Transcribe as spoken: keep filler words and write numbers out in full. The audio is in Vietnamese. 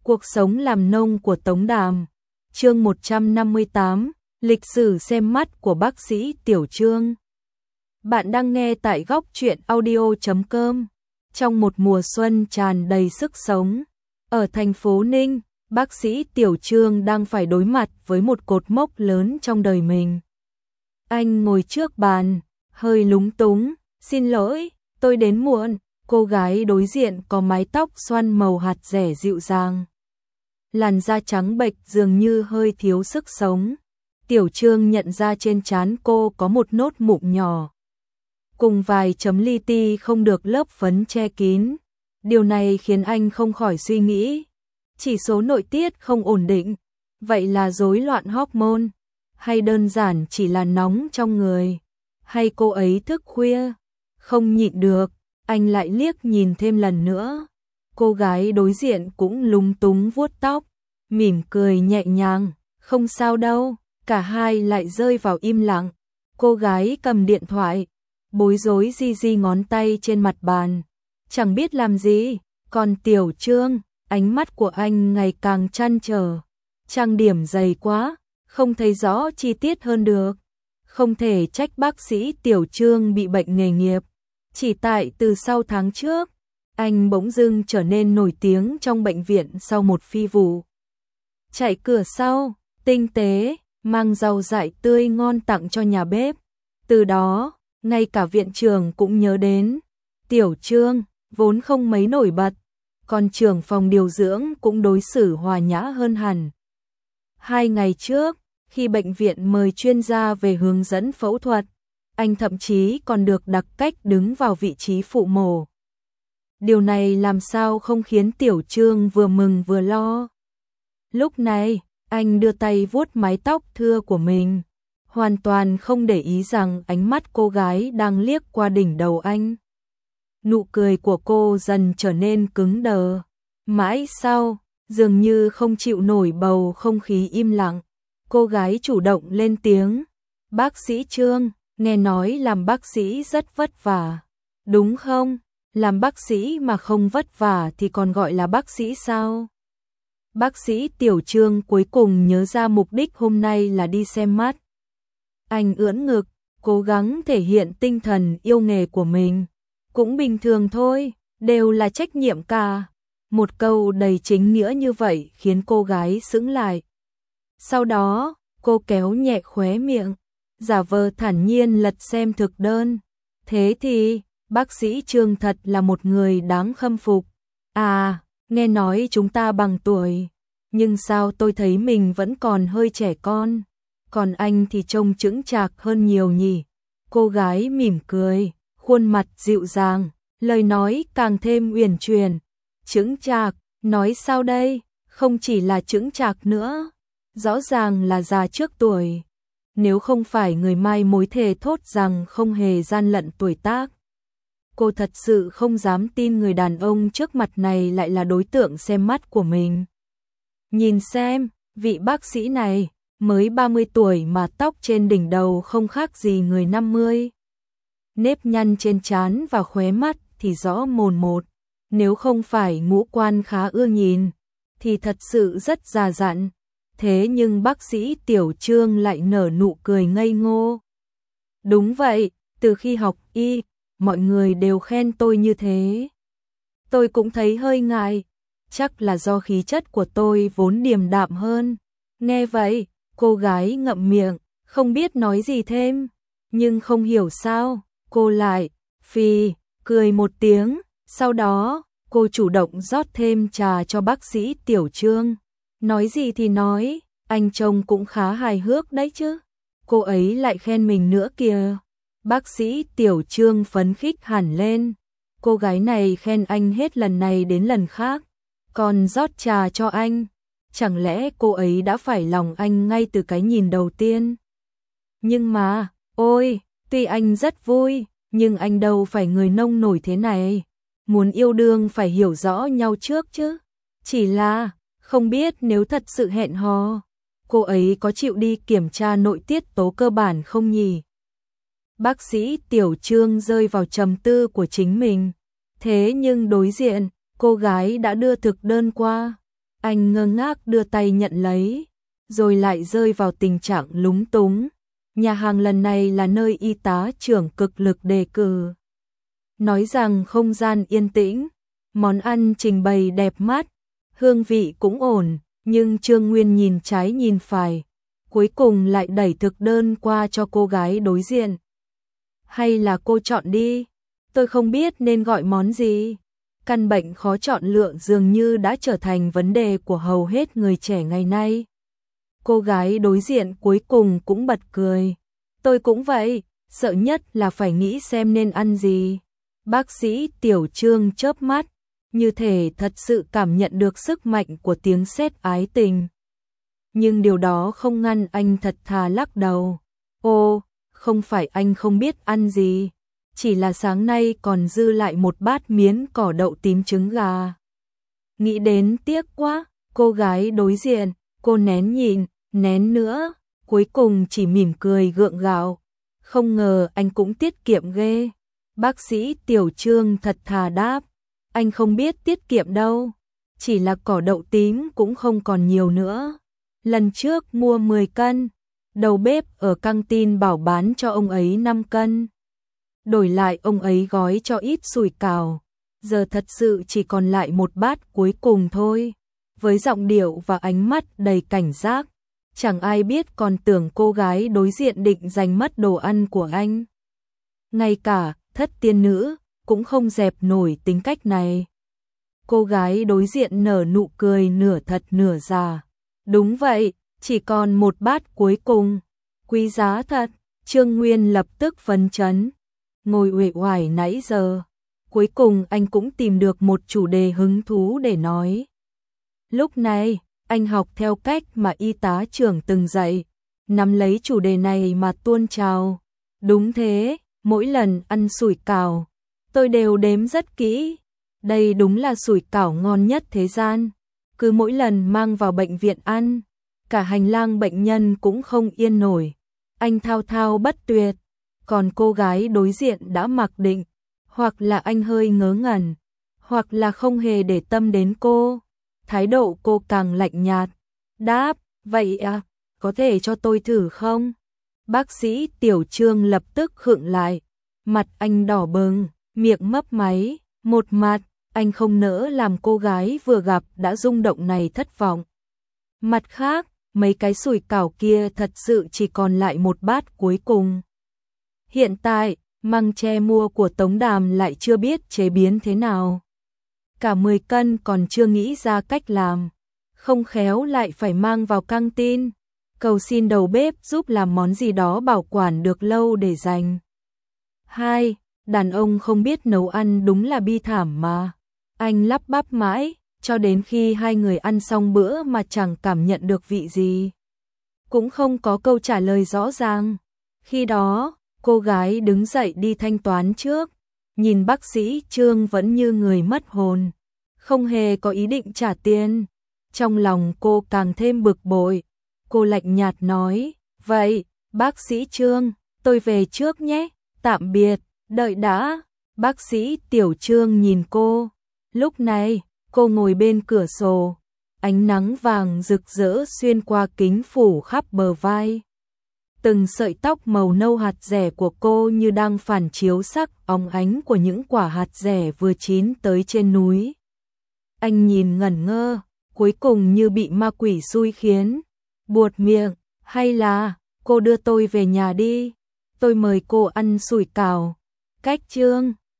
Cuộc sống làm nông của Tống Đàm. Chương một trăm năm mươi tám, lịch sử xem mắt của bác sĩ Tiểu Trương. Bạn đang nghe tại góc truyện audio chấm com. Trong một mùa xuân tràn đầy sức sống, ở thành phố Ninh, bác sĩ Tiểu Trương đang phải đối mặt với một cột mốc lớn trong đời mình. Anh ngồi trước bàn, hơi lúng túng, "Xin lỗi, tôi đến muộn." Cô gái đối diện có mái tóc xoăn màu hạt dẻ dịu dàng, làn da trắng bệch dường như hơi thiếu sức sống. Tiểu Trương nhận ra trên trán cô có một nốt mụn nhỏ, cùng vài chấm li ti không được lớp phấn che kín. Điều này khiến anh không khỏi suy nghĩ, chỉ số nội tiết không ổn định, vậy là rối loạn hormone, hay đơn giản chỉ là nóng trong người, hay cô ấy thức khuya, không nhịn được. Anh lại liếc nhìn thêm lần nữa. Cô gái đối diện cũng lúng túng vuốt tóc, mỉm cười nhẹ nhàng, "Không sao đâu." Cả hai lại rơi vào im lặng. Cô gái cầm điện thoại, bối rối di di ngón tay trên mặt bàn, chẳng biết làm gì. Còn Tiểu Trương, ánh mắt của anh ngày càng trăn trở. Trang điểm dày quá, không thấy rõ chi tiết hơn được. Không thể trách bác sĩ Tiểu Trương bị bệnh nghề nghiệp. Chỉ tại từ sau tháng trước, anh bỗng dưng trở nên nổi tiếng trong bệnh viện sau một phi vụ. Chạy cửa sau, tinh tế, mang rau dại tươi ngon tặng cho nhà bếp. Từ đó, ngay cả viện trưởng cũng nhớ đến. Tiểu Trương, vốn không mấy nổi bật, còn trưởng phòng điều dưỡng cũng đối xử hòa nhã hơn hẳn. Hai ngày trước, khi bệnh viện mời chuyên gia về hướng dẫn phẫu thuật, anh thậm chí còn được đặc cách đứng vào vị trí phụ mổ. Điều này làm sao không khiến Tiểu Trương vừa mừng vừa lo. Lúc này, anh đưa tay vuốt mái tóc thưa của mình, hoàn toàn không để ý rằng ánh mắt cô gái đang liếc qua đỉnh đầu anh. Nụ cười của cô dần trở nên cứng đờ. Mãi sau, dường như không chịu nổi bầu không khí im lặng, cô gái chủ động lên tiếng, "Bác sĩ Trương, nghe nói làm bác sĩ rất vất vả, đúng không? Làm bác sĩ mà không vất vả thì còn gọi là bác sĩ sao?" Bác sĩ Tiểu Trương cuối cùng nhớ ra mục đích hôm nay là đi xem mắt. Anh ưỡn ngực, cố gắng thể hiện tinh thần yêu nghề của mình. "Cũng bình thường thôi, đều là trách nhiệm cả." Một câu đầy chính nghĩa như vậy khiến cô gái sững lại. Sau đó, cô kéo nhẹ khóe miệng, giả vờ thản nhiên lật xem thực đơn. "Thế thì, bác sĩ Trương thật là một người đáng khâm phục. À, nghe nói chúng ta bằng tuổi, nhưng sao tôi thấy mình vẫn còn hơi trẻ con, còn anh thì trông chững chạc hơn nhiều nhỉ?" Cô gái mỉm cười, khuôn mặt dịu dàng, lời nói càng thêm uyển chuyển. "Chững chạc, nói sao đây? Không chỉ là chững chạc nữa, rõ ràng là già trước tuổi. Nếu không phải người mai mối thề thốt rằng không hề gian lận tuổi tác." Cô thật sự không dám tin người đàn ông trước mặt này lại là đối tượng xem mắt của mình. Nhìn xem, vị bác sĩ này, mới ba mươi tuổi mà tóc trên đỉnh đầu không khác gì người năm mươi. Nếp nhăn trên trán và khóe mắt thì rõ mồn một, nếu không phải ngũ quan khá ưa nhìn, thì thật sự rất già dặn. Thế nhưng bác sĩ Tiểu Trương lại nở nụ cười ngây ngô. "Đúng vậy, từ khi học y, mọi người đều khen tôi như thế. Tôi cũng thấy hơi ngại, chắc là do khí chất của tôi vốn điềm đạm hơn." Nghe vậy, cô gái ngậm miệng, không biết nói gì thêm, nhưng không hiểu sao, cô lại phì cười một tiếng. Sau đó, cô chủ động rót thêm trà cho bác sĩ Tiểu Trương. "Nói gì thì nói, anh trông cũng khá hài hước đấy chứ." Cô ấy lại khen mình nữa kìa. Bác sĩ Tiểu Trương phấn khích hẳn lên. Cô gái này khen anh hết lần này đến lần khác, còn rót trà cho anh. Chẳng lẽ cô ấy đã phải lòng anh ngay từ cái nhìn đầu tiên? Nhưng mà, ôi, tuy anh rất vui, nhưng anh đâu phải người nông nổi thế này. Muốn yêu đương phải hiểu rõ nhau trước chứ. Chỉ là, không biết nếu thật sự hẹn hò, cô ấy có chịu đi kiểm tra nội tiết tố cơ bản không nhỉ? Bác sĩ Tiểu Trương rơi vào trầm tư của chính mình. Thế nhưng đối diện, cô gái đã đưa thực đơn qua. Anh ngơ ngác đưa tay nhận lấy, rồi lại rơi vào tình trạng lúng túng. Nhà hàng lần này là nơi y tá trưởng cực lực đề cử. Nói rằng không gian yên tĩnh, món ăn trình bày đẹp mắt, hương vị cũng ổn, nhưng Trương Nguyên nhìn trái nhìn phải, cuối cùng lại đẩy thực đơn qua cho cô gái đối diện. Hay là cô chọn đi, tôi không biết nên gọi món gì. Căn bệnh khó chọn lựa dường như đã trở thành vấn đề của hầu hết người trẻ ngày nay. Cô gái đối diện cuối cùng cũng bật cười. Tôi cũng vậy, sợ nhất là phải nghĩ xem nên ăn gì. Bác sĩ Tiểu Trương chớp mắt, như thể thật sự cảm nhận được sức mạnh của tiếng sét ái tình. Nhưng điều đó không ngăn anh thật thà lắc đầu. Ô, không phải anh không biết ăn gì, chỉ là sáng nay còn dư lại một bát miến cỏ đậu tím trứng gà. Nghĩ đến tiếc quá, cô gái đối diện, cô nén nhịn, nén nữa, cuối cùng chỉ mỉm cười gượng gạo. Không ngờ anh cũng tiết kiệm ghê. Bác sĩ Tiểu Trương thật thà đáp, anh không biết tiết kiệm đâu, chỉ là cỏ đậu tím cũng không còn nhiều nữa. Lần trước mua mười cân, đầu bếp ở căng tin bảo bán cho ông ấy năm cân. Đổi lại ông ấy gói cho ít sủi cảo, giờ thật sự chỉ còn lại một bát cuối cùng thôi. Với giọng điệu và ánh mắt đầy cảnh giác, chẳng ai biết còn tưởng cô gái đối diện định giành mất đồ ăn của anh. Ngay cả thất tiên nữ cũng không dẹp nổi tính cách này. Cô gái đối diện nở nụ cười nửa thật nửa giả. Đúng vậy, chỉ còn một bát cuối cùng. Quý giá thật, Trương Nguyên lập tức phấn chấn. Ngồi uể oải nãy giờ, cuối cùng anh cũng tìm được một chủ đề hứng thú để nói. Lúc này, anh học theo cách mà y tá trưởng từng dạy, nắm lấy chủ đề này mà tuôn trào. Đúng thế, mỗi lần ăn sủi cảo, tôi đều đếm rất kỹ. Đây đúng là sủi cảo ngon nhất thế gian. Cứ mỗi lần mang vào bệnh viện ăn, cả hành lang bệnh nhân cũng không yên nổi. Anh thao thao bất tuyệt, còn cô gái đối diện đã mặc định, hoặc là anh hơi ngớ ngẩn, hoặc là không hề để tâm đến cô. Thái độ cô càng lạnh nhạt. Đáp, vậy à, có thể cho tôi thử không? Bác sĩ Tiểu Trương lập tức khựng lại, mặt anh đỏ bừng, miệng mấp máy, một mặt, anh không nỡ làm cô gái vừa gặp đã rung động này thất vọng. Mặt khác, mấy cái sủi cảo kia thật sự chỉ còn lại một bát cuối cùng. Hiện tại, măng tre mua của Tống Đàm lại chưa biết chế biến thế nào. Cả mười cân còn chưa nghĩ ra cách làm, không khéo lại phải mang vào căng tin, cầu xin đầu bếp giúp làm món gì đó bảo quản được lâu để dành. Hai, đàn ông không biết nấu ăn đúng là bi thảm mà. Anh lắp bắp mãi, cho đến khi hai người ăn xong bữa mà chẳng cảm nhận được vị gì. Cũng không có câu trả lời rõ ràng. Khi đó, cô gái đứng dậy đi thanh toán trước, nhìn bác sĩ Trương vẫn như người mất hồn, không hề có ý định trả tiền. Trong lòng cô càng thêm bực bội, cô lạnh nhạt nói, vậy, bác sĩ Trương, tôi về trước nhé, tạm biệt, đợi đã. Bác sĩ Tiểu Trương nhìn cô, lúc này, cô ngồi bên cửa sổ, ánh nắng vàng rực rỡ xuyên qua kính phủ khắp bờ vai. Từng sợi tóc màu nâu hạt dẻ của cô như đang phản chiếu sắc óng ánh của những quả hạt dẻ vừa chín tới trên núi. Anh nhìn ngẩn ngơ, cuối cùng như bị ma quỷ xui khiến, buột miệng, hay là, cô đưa tôi về nhà đi, tôi mời cô ăn sủi cảo. Cách Trương